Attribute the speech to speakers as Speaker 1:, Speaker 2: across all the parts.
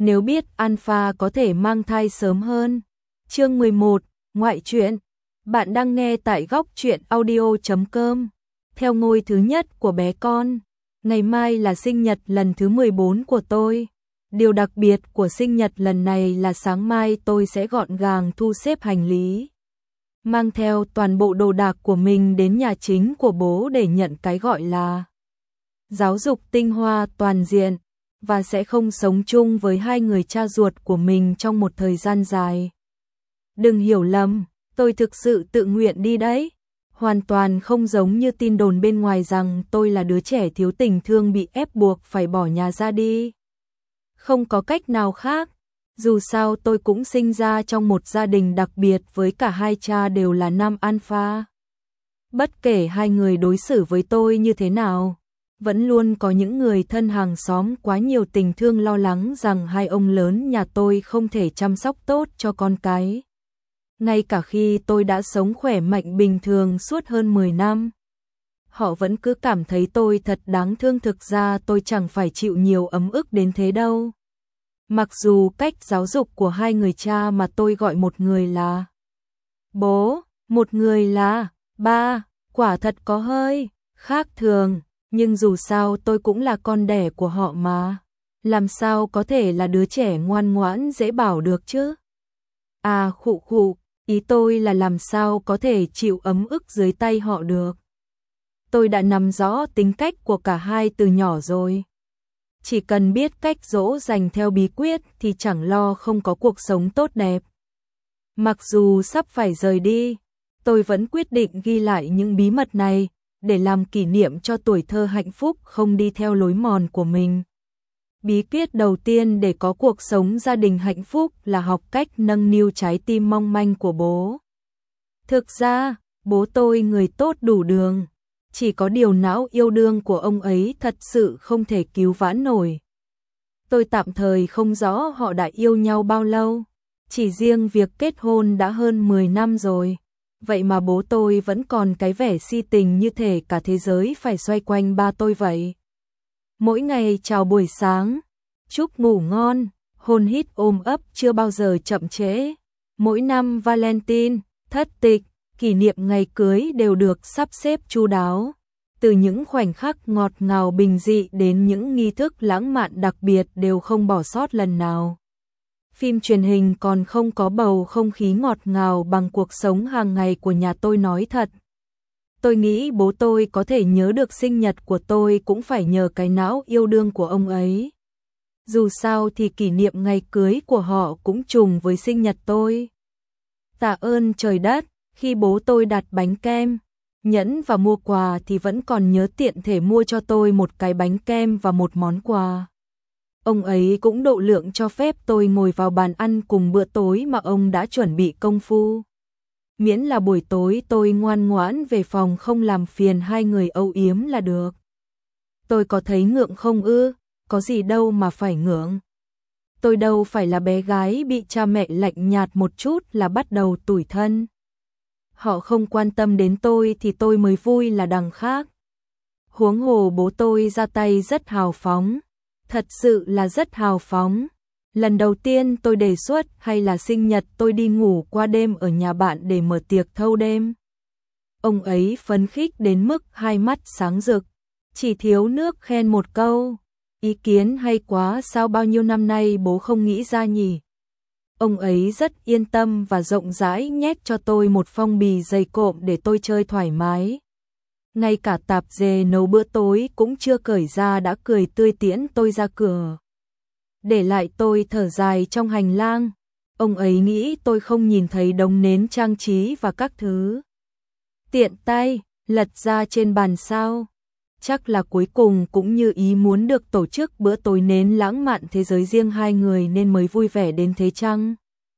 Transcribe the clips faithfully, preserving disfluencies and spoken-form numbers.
Speaker 1: Nếu biết Alpha có thể mang thai sớm hơn. Chương mười một, ngoại truyện. Bạn đang nghe tại góc truyện audio chấm com. Theo ngôi thứ nhất của bé con, ngày mai là sinh nhật lần thứ mười bốn của tôi. Điều đặc biệt của sinh nhật lần này là sáng mai tôi sẽ gọn gàng thu xếp hành lý, mang theo toàn bộ đồ đạc của mình đến nhà chính của bố để nhận cái gọi là giáo dục tinh hoa toàn diện, và sẽ không sống chung với hai người cha ruột của mình trong một thời gian dài. Đừng hiểu lầm, tôi thực sự tự nguyện đi đấy. Hoàn toàn không giống như tin đồn bên ngoài rằng tôi là đứa trẻ thiếu tình thương bị ép buộc phải bỏ nhà ra đi. Không có cách nào khác. Dù sao tôi cũng sinh ra trong một gia đình đặc biệt với cả hai cha đều là nam alpha. Bất kể hai người đối xử với tôi như thế nào, vẫn luôn có những người thân hàng xóm quá nhiều tình thương lo lắng rằng hai ông lớn nhà tôi không thể chăm sóc tốt cho con cái. Ngay cả khi tôi đã sống khỏe mạnh bình thường suốt hơn mười năm, họ vẫn cứ cảm thấy tôi thật đáng thương. Thực ra tôi chẳng phải chịu nhiều ấm ức đến thế đâu. Mặc dù cách giáo dục của hai người cha mà tôi gọi một người là bố, một người là ba, quả thật có hơi khác thường, nhưng dù sao tôi cũng là con đẻ của họ mà. Làm sao có thể là đứa trẻ ngoan ngoãn dễ bảo được chứ? À khụ khụ, ý tôi là làm sao có thể chịu ấm ức dưới tay họ được. Tôi đã nắm rõ tính cách của cả hai từ nhỏ rồi. Chỉ cần biết cách dỗ dành theo bí quyết thì chẳng lo không có cuộc sống tốt đẹp. Mặc dù sắp phải rời đi, tôi vẫn quyết định ghi lại những bí mật này để làm kỷ niệm cho tuổi thơ hạnh phúc không đi theo lối mòn của mình. Bí quyết đầu tiên để có cuộc sống gia đình hạnh phúc là học cách nâng niu trái tim mong manh của bố. Thực ra, bố tôi người tốt đủ đường. Chỉ có điều não yêu đương của ông ấy thật sự không thể cứu vãn nổi. Tôi tạm thời không rõ họ đã yêu nhau bao lâu. Chỉ riêng việc kết hôn đã hơn mười năm rồi. Vậy mà bố tôi vẫn còn cái vẻ si tình như thể cả thế giới phải xoay quanh ba tôi vậy. Mỗi ngày chào buổi sáng, chúc ngủ ngon, hôn hít ôm ấp chưa bao giờ chậm trễ. Mỗi năm Valentine, thất tịch, kỷ niệm ngày cưới đều được sắp xếp chu đáo. Từ những khoảnh khắc ngọt ngào bình dị đến những nghi thức lãng mạn đặc biệt đều không bỏ sót lần nào. Phim truyền hình còn không có bầu không khí ngọt ngào bằng cuộc sống hàng ngày của nhà tôi nói thật. Tôi nghĩ bố tôi có thể nhớ được sinh nhật của tôi cũng phải nhờ cái não yêu đương của ông ấy. Dù sao thì kỷ niệm ngày cưới của họ cũng trùng với sinh nhật tôi. Tạ ơn trời đất, khi bố tôi đặt bánh kem, nhẫn và mua quà thì vẫn còn nhớ tiện thể mua cho tôi một cái bánh kem và một món quà. Ông ấy cũng độ lượng cho phép tôi ngồi vào bàn ăn cùng bữa tối mà ông đã chuẩn bị công phu. Miễn là buổi tối tôi ngoan ngoãn về phòng không làm phiền hai người âu yếm là được. Tôi có thấy ngượng không ư? Có gì đâu mà phải ngượng. Tôi đâu phải là bé gái bị cha mẹ lạnh nhạt một chút là bắt đầu tủi thân. Họ không quan tâm đến tôi thì tôi mới vui là đằng khác. Huống hồ bố tôi ra tay rất hào phóng. Thật sự là rất hào phóng. Lần đầu tiên tôi đề xuất hay là sinh nhật tôi đi ngủ qua đêm ở nhà bạn để mở tiệc thâu đêm. Ông ấy phấn khích đến mức hai mắt sáng rực. Chỉ thiếu nước khen một câu. Ý kiến hay quá, sao bao nhiêu năm nay bố không nghĩ ra nhỉ? Ông ấy rất yên tâm và rộng rãi nhét cho tôi một phong bì dày cộm để tôi chơi thoải mái. Ngay cả tạp dề nấu bữa tối cũng chưa cởi ra đã cười tươi tiễn tôi ra cửa. Để lại tôi thở dài trong hành lang. Ông ấy nghĩ tôi không nhìn thấy đống nến trang trí và các thứ. Tiện tay, lật ra trên bàn sao. Chắc là cuối cùng cũng như ý muốn được tổ chức bữa tối nến lãng mạn thế giới riêng hai người nên mới vui vẻ đến thế chăng?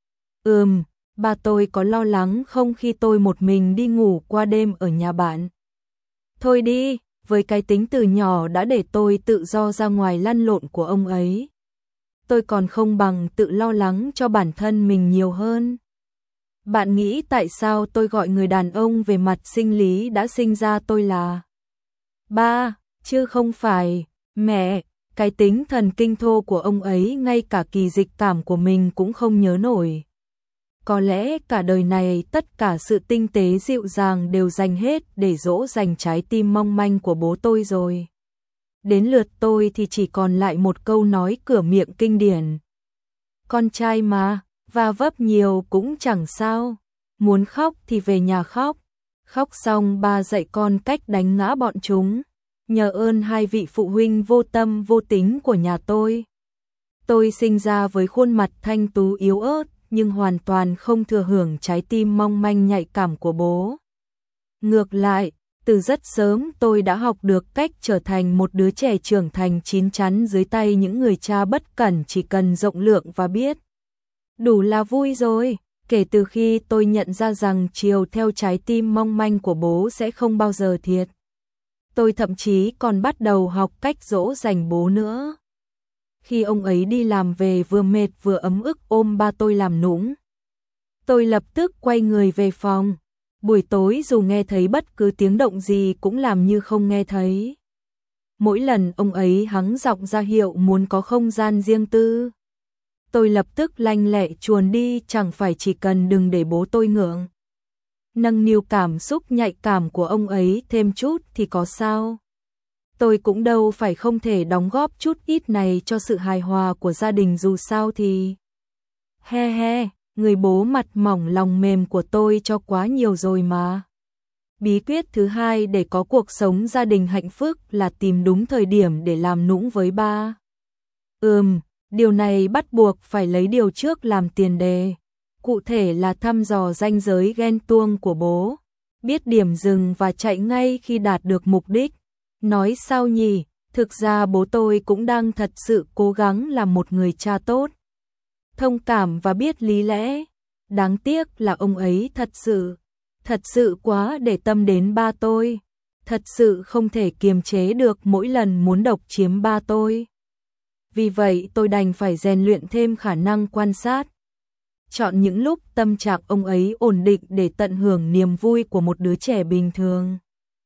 Speaker 1: Ừm, ba tôi có lo lắng không khi tôi một mình đi ngủ qua đêm ở nhà bạn? Thôi đi, với cái tính từ nhỏ đã để tôi tự do ra ngoài lăn lộn của ông ấy. Tôi còn không bằng tự lo lắng cho bản thân mình nhiều hơn. Bạn nghĩ tại sao tôi gọi người đàn ông về mặt sinh lý đã sinh ra tôi là ba, chứ không phải mẹ? Cái tính thần kinh thô của ông ấy ngay cả kỳ dịch cảm của mình cũng không nhớ nổi. Có lẽ cả đời này tất cả sự tinh tế dịu dàng đều dành hết để dỗ dành trái tim mong manh của bố tôi rồi. Đến lượt tôi thì chỉ còn lại một câu nói cửa miệng kinh điển. Con trai mà, va vấp nhiều cũng chẳng sao, muốn khóc thì về nhà khóc. Khóc xong ba dạy con cách đánh ngã bọn chúng. Nhờ ơn hai vị phụ huynh vô tâm vô tính của nhà tôi. Tôi sinh ra với khuôn mặt thanh tú yếu ớt, nhưng hoàn toàn không thừa hưởng trái tim mong manh nhạy cảm của bố. Ngược lại, từ rất sớm tôi đã học được cách trở thành một đứa trẻ trưởng thành chín chắn dưới tay những người cha bất cẩn, chỉ cần rộng lượng và biết đủ là vui rồi. Kể từ khi tôi nhận ra rằng chiều theo trái tim mong manh của bố sẽ không bao giờ thiệt, tôi thậm chí còn bắt đầu học cách dỗ dành bố nữa. Khi ông ấy đi làm về vừa mệt vừa ấm ức ôm ba tôi làm nũng, tôi lập tức quay người về phòng. Buổi tối dù nghe thấy bất cứ tiếng động gì cũng làm như không nghe thấy. Mỗi lần ông ấy hắng giọng ra hiệu muốn có không gian riêng tư, tôi lập tức lanh lẹ chuồn đi, chẳng phải chỉ cần đừng để bố tôi ngượng. Nâng niu cảm xúc nhạy cảm của ông ấy thêm chút thì có sao. Tôi cũng đâu phải không thể đóng góp chút ít này cho sự hài hòa của gia đình, dù sao thì... He he, người bố mặt mỏng lòng mềm của tôi cho quá nhiều rồi mà. Bí quyết thứ hai để có cuộc sống gia đình hạnh phúc là tìm đúng thời điểm để làm nũng với ba. Ừm, điều này bắt buộc phải lấy điều trước làm tiền đề. Cụ thể là thăm dò ranh giới ghen tuông của bố, biết điểm dừng và chạy ngay khi đạt được mục đích. Nói sao nhỉ, thực ra bố tôi cũng đang thật sự cố gắng làm một người cha tốt, thông cảm và biết lý lẽ. Đáng tiếc là ông ấy thật sự, thật sự quá để tâm đến ba tôi, thật sự không thể kiềm chế được mỗi lần muốn độc chiếm ba tôi. Vì vậy tôi đành phải rèn luyện thêm khả năng quan sát, chọn những lúc tâm trạng ông ấy ổn định để tận hưởng niềm vui của một đứa trẻ bình thường.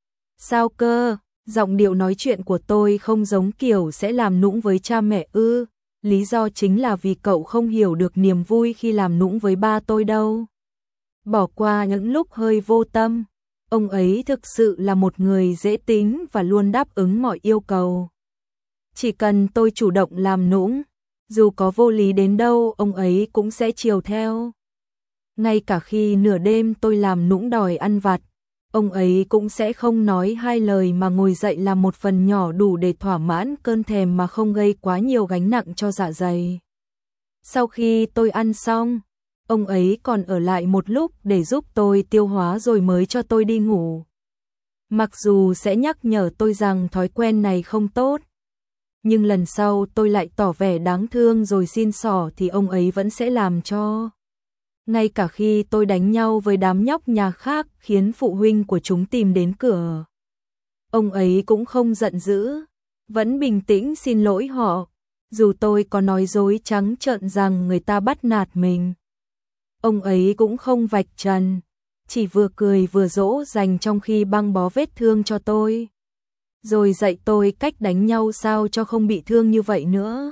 Speaker 1: Sao cơ, giọng điệu nói chuyện của tôi không giống kiểu sẽ làm nũng với cha mẹ ư? Lý do chính là vì cậu không hiểu được niềm vui khi làm nũng với ba tôi đâu. Bỏ qua những lúc hơi vô tâm, ông ấy thực sự là một người dễ tính và luôn đáp ứng mọi yêu cầu. Chỉ cần tôi chủ động làm nũng, dù có vô lý đến đâu ông ấy cũng sẽ chiều theo. Ngay cả khi nửa đêm tôi làm nũng đòi ăn vặt, ông ấy cũng sẽ không nói hai lời mà ngồi dậy làm một phần nhỏ đủ để thỏa mãn cơn thèm mà không gây quá nhiều gánh nặng cho dạ dày. Sau khi tôi ăn xong, ông ấy còn ở lại một lúc để giúp tôi tiêu hóa rồi mới cho tôi đi ngủ. Mặc dù sẽ nhắc nhở tôi rằng thói quen này không tốt, nhưng lần sau tôi lại tỏ vẻ đáng thương rồi xin xỏ thì ông ấy vẫn sẽ làm cho. Ngay cả khi tôi đánh nhau với đám nhóc nhà khác khiến phụ huynh của chúng tìm đến cửa, ông ấy cũng không giận dữ, vẫn bình tĩnh xin lỗi họ, dù tôi có nói dối trắng trợn rằng người ta bắt nạt mình. Ông ấy cũng không vạch trần, chỉ vừa cười vừa dỗ dành trong khi băng bó vết thương cho tôi, rồi dạy tôi cách đánh nhau sao cho không bị thương như vậy nữa.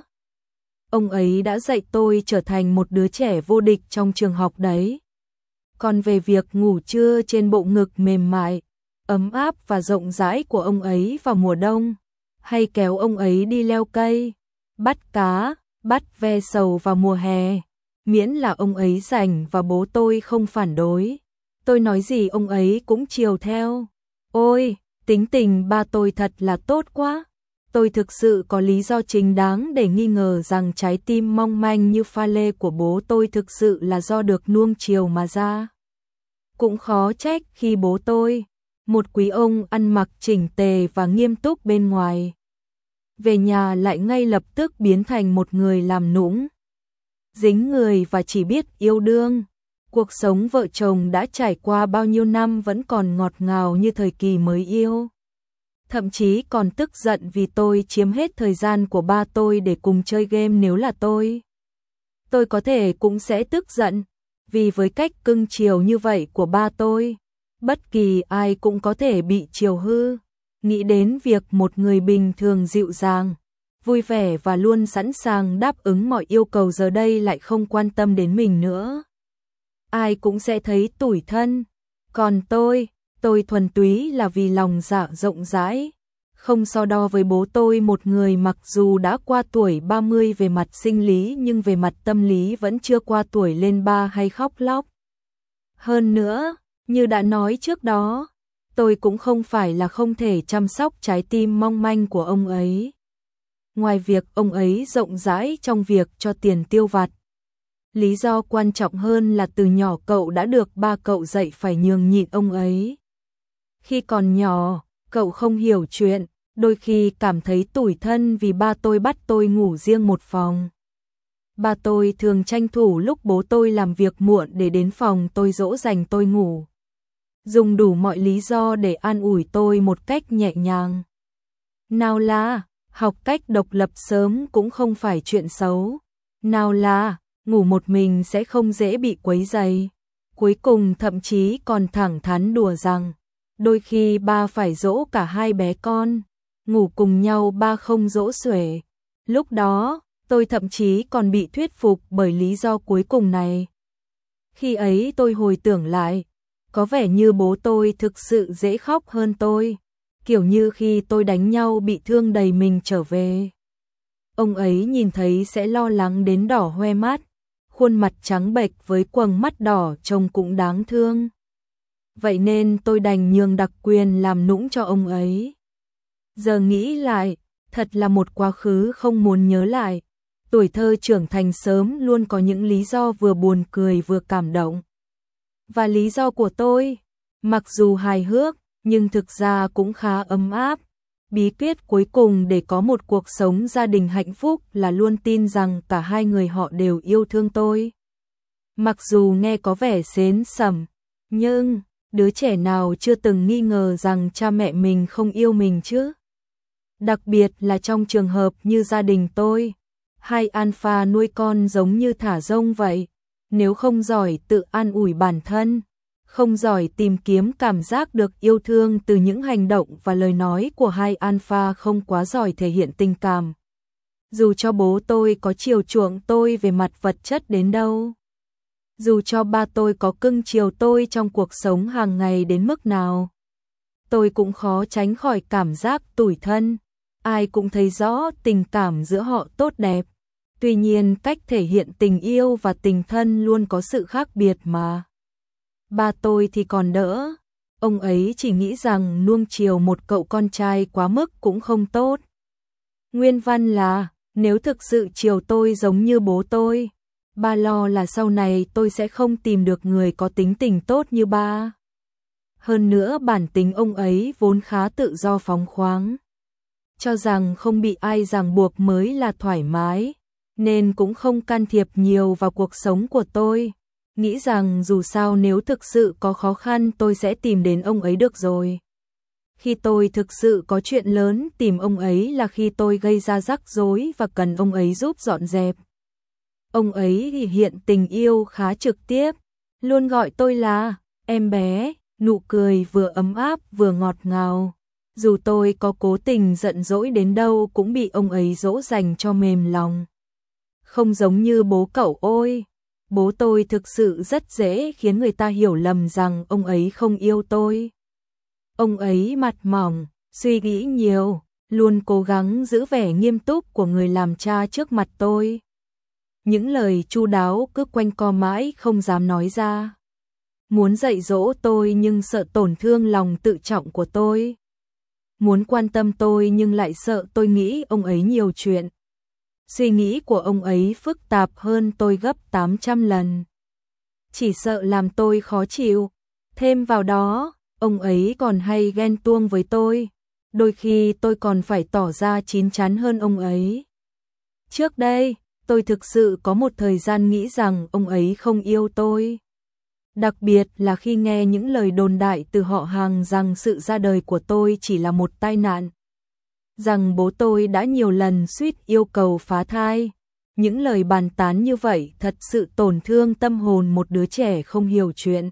Speaker 1: Ông ấy đã dạy tôi trở thành một đứa trẻ vô địch trong trường học đấy. Còn về việc ngủ trưa trên bộ ngực mềm mại, ấm áp và rộng rãi của ông ấy vào mùa đông, hay kéo ông ấy đi leo cây, bắt cá, bắt ve sầu vào mùa hè, miễn là ông ấy rảnh và bố tôi không phản đối, tôi nói gì ông ấy cũng chiều theo. Ôi, tính tình ba tôi thật là tốt quá. Tôi thực sự có lý do chính đáng để nghi ngờ rằng trái tim mong manh như pha lê của bố tôi thực sự là do được nuông chiều mà ra. Cũng khó trách khi bố tôi, một quý ông ăn mặc chỉnh tề và nghiêm túc bên ngoài, về nhà lại ngay lập tức biến thành một người làm nũng, dính người và chỉ biết yêu đương. Cuộc sống vợ chồng đã trải qua bao nhiêu năm vẫn còn ngọt ngào như thời kỳ mới yêu. Thậm chí còn tức giận vì tôi chiếm hết thời gian của ba tôi để cùng chơi game. Nếu là tôi, tôi có thể cũng sẽ tức giận, vì với cách cưng chiều như vậy của ba tôi, bất kỳ ai cũng có thể bị chiều hư. Nghĩ đến việc một người bình thường dịu dàng, vui vẻ và luôn sẵn sàng đáp ứng mọi yêu cầu giờ đây lại không quan tâm đến mình nữa. Ai cũng sẽ thấy tủi thân. Còn tôi, tôi thuần túy là vì lòng dạ rộng rãi, không so đo với bố tôi, một người mặc dù đã qua tuổi ba mươi về mặt sinh lý nhưng về mặt tâm lý vẫn chưa qua tuổi lên ba hay khóc lóc. Hơn nữa, như đã nói trước đó, tôi cũng không phải là không thể chăm sóc trái tim mong manh của ông ấy. Ngoài việc ông ấy rộng rãi trong việc cho tiền tiêu vặt, lý do quan trọng hơn là từ nhỏ cậu đã được ba cậu dạy phải nhường nhịn ông ấy. Khi còn nhỏ, cậu không hiểu chuyện, đôi khi cảm thấy tủi thân vì ba tôi bắt tôi ngủ riêng một phòng. Ba tôi thường tranh thủ lúc bố tôi làm việc muộn để đến phòng tôi dỗ dành tôi ngủ. Dùng đủ mọi lý do để an ủi tôi một cách nhẹ nhàng. Nào là, học cách độc lập sớm cũng không phải chuyện xấu. Nào là, ngủ một mình sẽ không dễ bị quấy rầy. Cuối cùng thậm chí còn thẳng thắn đùa rằng, đôi khi ba phải dỗ cả hai bé con, ngủ cùng nhau ba không dỗ xuể. Lúc đó, tôi thậm chí còn bị thuyết phục bởi lý do cuối cùng này. Khi ấy tôi hồi tưởng lại, có vẻ như bố tôi thực sự dễ khóc hơn tôi, kiểu như khi tôi đánh nhau bị thương đầy mình trở về. Ông ấy nhìn thấy sẽ lo lắng đến đỏ hoe mắt, khuôn mặt trắng bệch với quầng mắt đỏ trông cũng đáng thương. Vậy nên tôi đành nhường đặc quyền làm nũng cho ông ấy. Giờ nghĩ lại, thật là một quá khứ không muốn nhớ lại. Tuổi thơ trưởng thành sớm luôn có những lý do vừa buồn cười vừa cảm động. Và lý do của tôi, mặc dù hài hước, nhưng thực ra cũng khá ấm áp. Bí quyết cuối cùng để có một cuộc sống gia đình hạnh phúc là luôn tin rằng cả hai người họ đều yêu thương tôi. Mặc dù nghe có vẻ sến sẩm, nhưng đứa trẻ nào chưa từng nghi ngờ rằng cha mẹ mình không yêu mình chứ? Đặc biệt là trong trường hợp như gia đình tôi, hai alpha nuôi con giống như thả rông vậy. Nếu không giỏi tự an ủi bản thân, không giỏi tìm kiếm cảm giác được yêu thương từ những hành động và lời nói của hai alpha không quá giỏi thể hiện tình cảm. Dù cho bố tôi có chiều chuộng tôi về mặt vật chất đến đâu, dù cho ba tôi có cưng chiều tôi trong cuộc sống hàng ngày đến mức nào, tôi cũng khó tránh khỏi cảm giác tủi thân. Ai cũng thấy rõ tình cảm giữa họ tốt đẹp. Tuy nhiên cách thể hiện tình yêu và tình thân luôn có sự khác biệt mà. Ba tôi thì còn đỡ, ông ấy chỉ nghĩ rằng nuông chiều một cậu con trai quá mức cũng không tốt. Nguyên văn là, nếu thực sự chiều tôi giống như bố tôi, ba lo là sau này tôi sẽ không tìm được người có tính tình tốt như ba. Hơn nữa bản tính ông ấy vốn khá tự do phóng khoáng, cho rằng không bị ai ràng buộc mới là thoải mái, nên cũng không can thiệp nhiều vào cuộc sống của tôi. Nghĩ rằng dù sao nếu thực sự có khó khăn tôi sẽ tìm đến ông ấy được rồi. Khi tôi thực sự có chuyện lớn tìm ông ấy là khi tôi gây ra rắc rối và cần ông ấy giúp dọn dẹp. Ông ấy thì hiện tình yêu khá trực tiếp, luôn gọi tôi là em bé, nụ cười vừa ấm áp vừa ngọt ngào. Dù tôi có cố tình giận dỗi đến đâu cũng bị ông ấy dỗ dành cho mềm lòng. Không giống như bố cậu ôi, bố tôi thực sự rất dễ khiến người ta hiểu lầm rằng ông ấy không yêu tôi. Ông ấy mặt mỏng, suy nghĩ nhiều, luôn cố gắng giữ vẻ nghiêm túc của người làm cha trước mặt tôi. Những lời chu đáo cứ quanh co mãi không dám nói ra. Muốn dạy dỗ tôi nhưng sợ tổn thương lòng tự trọng của tôi. Muốn quan tâm tôi nhưng lại sợ tôi nghĩ ông ấy nhiều chuyện. Suy nghĩ của ông ấy phức tạp hơn tôi gấp tám trăm lần. Chỉ sợ làm tôi khó chịu. Thêm vào đó, ông ấy còn hay ghen tuông với tôi. Đôi khi tôi còn phải tỏ ra chín chắn hơn ông ấy. Trước đây, tôi thực sự có một thời gian nghĩ rằng ông ấy không yêu tôi. Đặc biệt là khi nghe những lời đồn đại từ họ hàng rằng sự ra đời của tôi chỉ là một tai nạn. Rằng bố tôi đã nhiều lần suýt yêu cầu phá thai. Những lời bàn tán như vậy thật sự tổn thương tâm hồn một đứa trẻ không hiểu chuyện.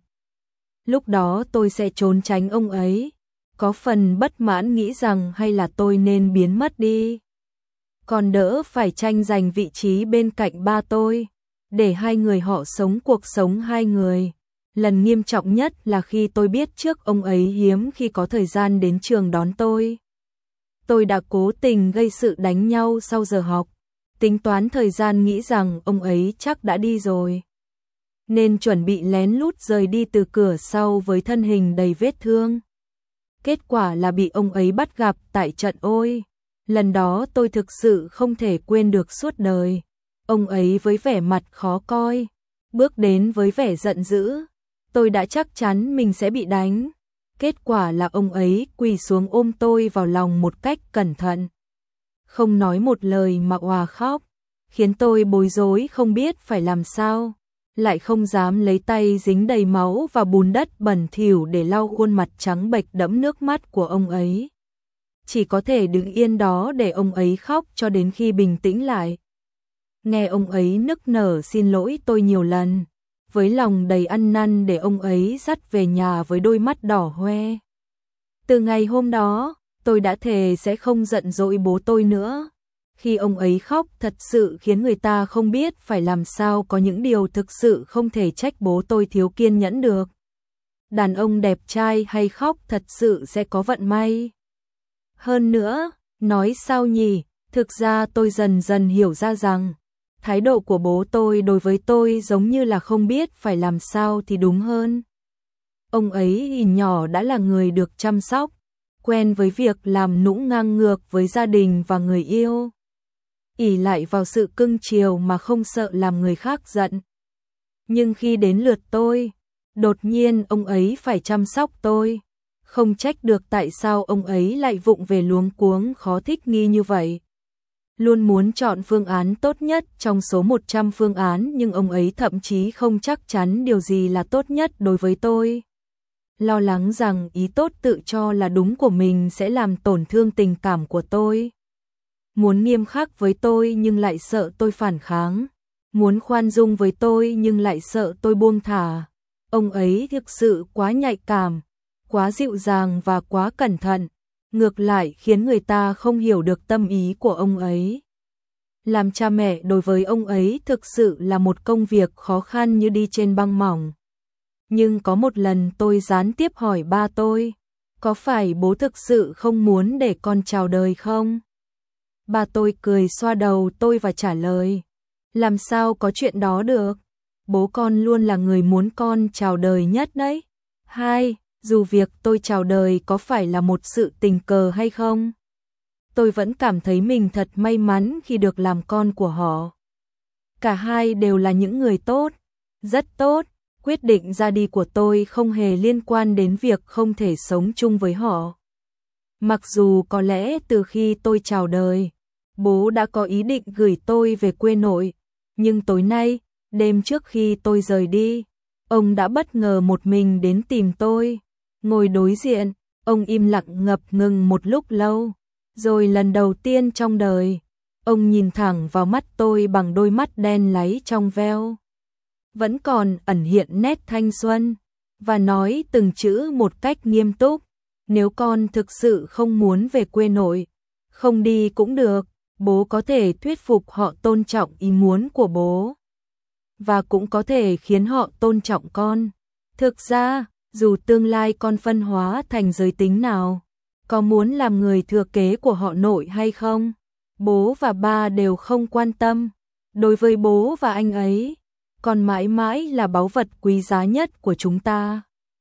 Speaker 1: Lúc đó tôi sẽ trốn tránh ông ấy, có phần bất mãn nghĩ rằng hay là tôi nên biến mất đi. còn đỡ phải tranh giành vị trí bên cạnh ba tôi, để hai người họ sống cuộc sống hai người. Lần nghiêm trọng nhất là khi tôi biết trước ông ấy hiếm khi có thời gian đến trường đón tôi. Tôi đã cố tình gây sự đánh nhau sau giờ học, tính toán thời gian nghĩ rằng ông ấy chắc đã đi rồi, nên chuẩn bị lén lút rời đi từ cửa sau với thân hình đầy vết thương. Kết quả là bị ông ấy bắt gặp tại trận ôi. Lần đó tôi thực sự không thể quên được suốt đời. Ông ấy với vẻ mặt khó coi, bước đến với vẻ giận dữ. Tôi đã chắc chắn mình sẽ bị đánh. Kết quả là ông ấy quỳ xuống ôm tôi vào lòng một cách cẩn thận, không nói một lời mà òa khóc, khiến tôi bối rối không biết phải làm sao, lại không dám lấy tay dính đầy máu và bùn đất bẩn thỉu để lau khuôn mặt trắng bệch đẫm nước mắt của ông ấy. Chỉ có thể đứng yên đó để ông ấy khóc cho đến khi bình tĩnh lại. Nghe ông ấy nức nở xin lỗi tôi nhiều lần, với lòng đầy ăn năn để ông ấy dắt về nhà với đôi mắt đỏ hoe. Từ ngày hôm đó, tôi đã thề sẽ không giận dỗi bố tôi nữa. Khi ông ấy khóc thật sự khiến người ta không biết phải làm sao, có những điều thực sự không thể trách bố tôi thiếu kiên nhẫn được. Đàn ông đẹp trai hay khóc thật sự sẽ có vận may. Hơn nữa, nói sao nhỉ, thực ra tôi dần dần hiểu ra rằng, thái độ của bố tôi đối với tôi giống như là không biết phải làm sao thì đúng hơn. Ông ấy từ nhỏ đã là người được chăm sóc, quen với việc làm nũng ngang ngược với gia đình và người yêu, ỷ lại vào sự cưng chiều mà không sợ làm người khác giận. Nhưng khi đến lượt tôi, đột nhiên ông ấy phải chăm sóc tôi. Không trách được tại sao ông ấy lại vụng về luống cuống khó thích nghi như vậy. Luôn muốn chọn phương án tốt nhất trong số một trăm phương án, nhưng ông ấy thậm chí không chắc chắn điều gì là tốt nhất đối với tôi. Lo lắng rằng ý tốt tự cho là đúng của mình sẽ làm tổn thương tình cảm của tôi. Muốn nghiêm khắc với tôi nhưng lại sợ tôi phản kháng. Muốn khoan dung với tôi nhưng lại sợ tôi buông thả. Ông ấy thực sự quá nhạy cảm, quá dịu dàng và quá cẩn thận, ngược lại khiến người ta không hiểu được tâm ý của ông ấy. Làm cha mẹ đối với ông ấy thực sự là một công việc khó khăn như đi trên băng mỏng. Nhưng có một lần tôi gián tiếp hỏi ba tôi, có phải bố thực sự không muốn để con chào đời không? Ba tôi cười xoa đầu tôi và trả lời, làm sao có chuyện đó được, bố con luôn là người muốn con chào đời nhất đấy. Hai, dù việc tôi chào đời có phải là một sự tình cờ hay không, tôi vẫn cảm thấy mình thật may mắn khi được làm con của họ. Cả hai đều là những người tốt, rất tốt. Quyết định ra đi của tôi không hề liên quan đến việc không thể sống chung với họ. Mặc dù có lẽ từ khi tôi chào đời, bố đã có ý định gửi tôi về quê nội, nhưng tối nay, đêm trước khi tôi rời đi, ông đã bất ngờ một mình đến tìm tôi. Ngồi đối diện, ông im lặng ngập ngừng một lúc lâu, rồi lần đầu tiên trong đời, ông nhìn thẳng vào mắt tôi bằng đôi mắt đen láy trong veo, vẫn còn ẩn hiện nét thanh xuân, và nói từng chữ một cách nghiêm túc. Nếu con thực sự không muốn về quê nội, không đi cũng được, bố có thể thuyết phục họ tôn trọng ý muốn của bố, và cũng có thể khiến họ tôn trọng con. Thực ra, dù tương lai con phân hóa thành giới tính nào, có muốn làm người thừa kế của họ nội hay không, bố và ba đều không quan tâm. Đối với bố và anh ấy, con mãi mãi là báu vật quý giá nhất của chúng ta.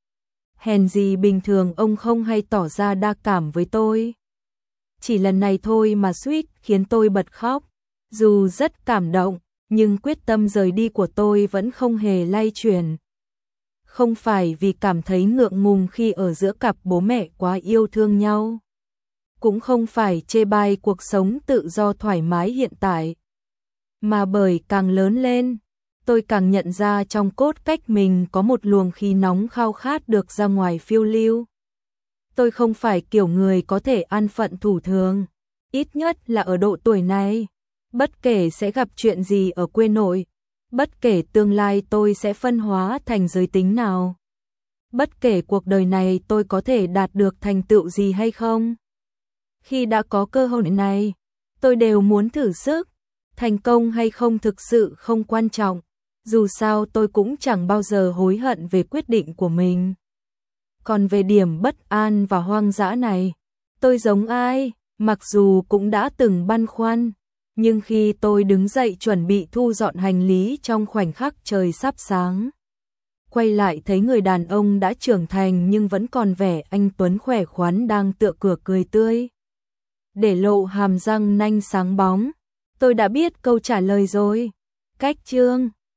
Speaker 1: Hèn gì bình thường ông không hay tỏ ra đa cảm với tôi. Chỉ lần này thôi mà suýt khiến tôi bật khóc. Dù rất cảm động, nhưng quyết tâm rời đi của tôi vẫn không hề lay chuyển. Không phải vì cảm thấy ngượng ngùng khi ở giữa cặp bố mẹ quá yêu thương nhau, cũng không phải chê bai cuộc sống tự do thoải mái hiện tại, mà bởi càng lớn lên, tôi càng nhận ra trong cốt cách mình có một luồng khí nóng khao khát được ra ngoài phiêu lưu. Tôi không phải kiểu người có thể an phận thủ thường, ít nhất là ở độ tuổi này. Bất kể sẽ gặp chuyện gì ở quê nội, bất kể tương lai tôi sẽ phân hóa thành giới tính nào, bất kể cuộc đời này tôi có thể đạt được thành tựu gì hay không. Khi đã có cơ hội này, tôi đều muốn thử sức. Thành công hay không thực sự không quan trọng, dù sao tôi cũng chẳng bao giờ hối hận về quyết định của mình. Còn về điểm bất an và hoang dã này, tôi giống ai, mặc dù cũng đã từng băn khoăn, nhưng khi tôi đứng dậy chuẩn bị thu dọn hành lý trong khoảnh khắc trời sắp sáng, quay lại thấy người đàn ông đã trưởng thành nhưng vẫn còn vẻ anh tuấn khỏe khoắn đang tựa cửa cười tươi, để lộ hàm răng nanh sáng bóng. Tôi đã biết câu trả lời rồi. Cách chương